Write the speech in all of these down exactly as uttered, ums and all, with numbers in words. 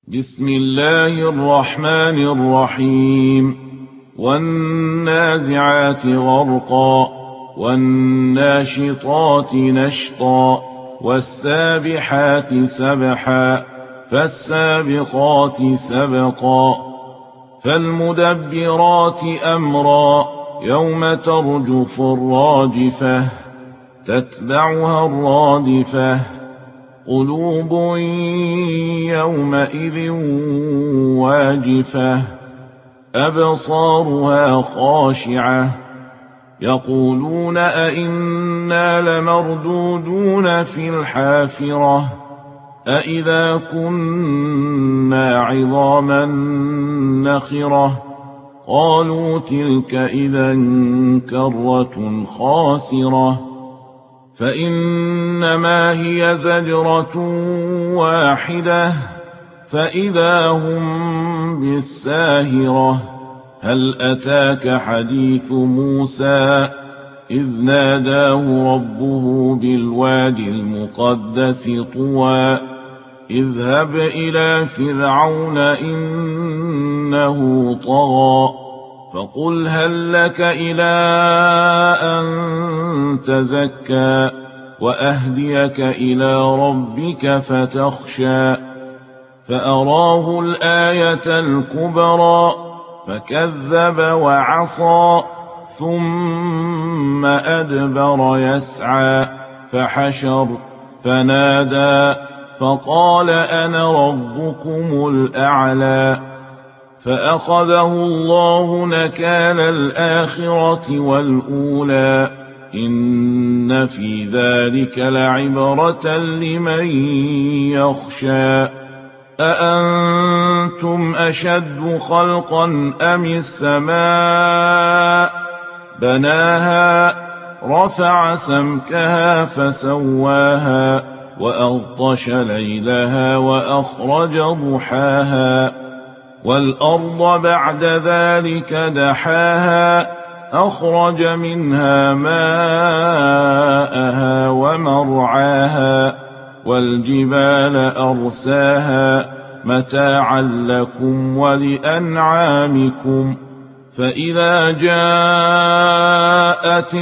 بسم الله الرحمن الرحيم والنازعات غرقا والناشطات نشطا والسابحات سبحا فالسابقات سبقا فالمدبرات أمرا يوم ترجف الراجفة تتبعها الرادفة قلوب يومئذ واجفة أبصارها خاشعة يقولون أئنا لمردودون في الحافرة أئذا كنا عظاما نخرة قالوا تلك إذا كرة خاسرة فإنما هي زجرة واحدة فإذا هم بالساهرة هل أتاك حديث موسى إذ ناداه ربه بالوادي المقدس طوى اذهب إلى فرعون إنه طغى فقل هل لك إلى أن تزكى وأهديك إلى ربك فتخشى فأراه الآية الكبرى فكذب وعصى ثم أدبر يسعى فحشر فنادى فقال أنا ربكم الأعلى فأخذه الله نكال الآخرة والأولى إن في ذلك لعبرة لمن يخشى أأنتم أشد خلقا أم السماء بناها رفع سمكها فسواها وأغطش ليلها وأخرج ضحاها والأرض بعد ذلك دحاها أخرج منها ماءها ومرعاها والجبال أرساها متاعا لكم ولأنعامكم فإذا جاءت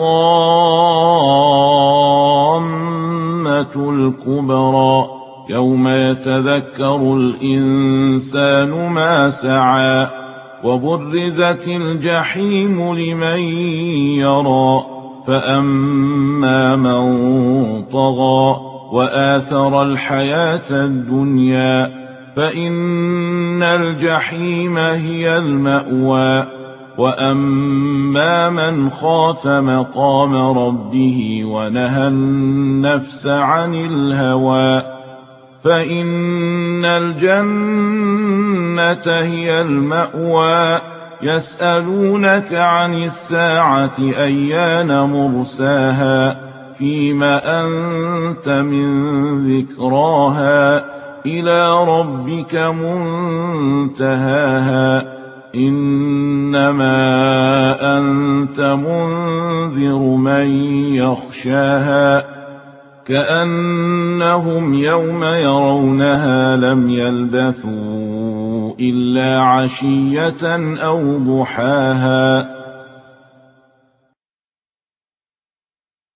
الطامة الكبرى يوم يتذكر الإنسان ما سعى وبرزت الجحيم لمن يرى فأما من طغى وآثر الحياة الدنيا فإن الجحيم هي المأوى وأما من خاف مقام ربه ونهى النفس عن الهوى فإن الجنة هي المأوى يسألونك عن الساعة أيان مرساها فيما أنت من ذكراها إلى ربك منتهاها إنما أنت منذر من يخشاها كأنهم يوم يرونها لم يلبثوا إلا عشية أو ضحاها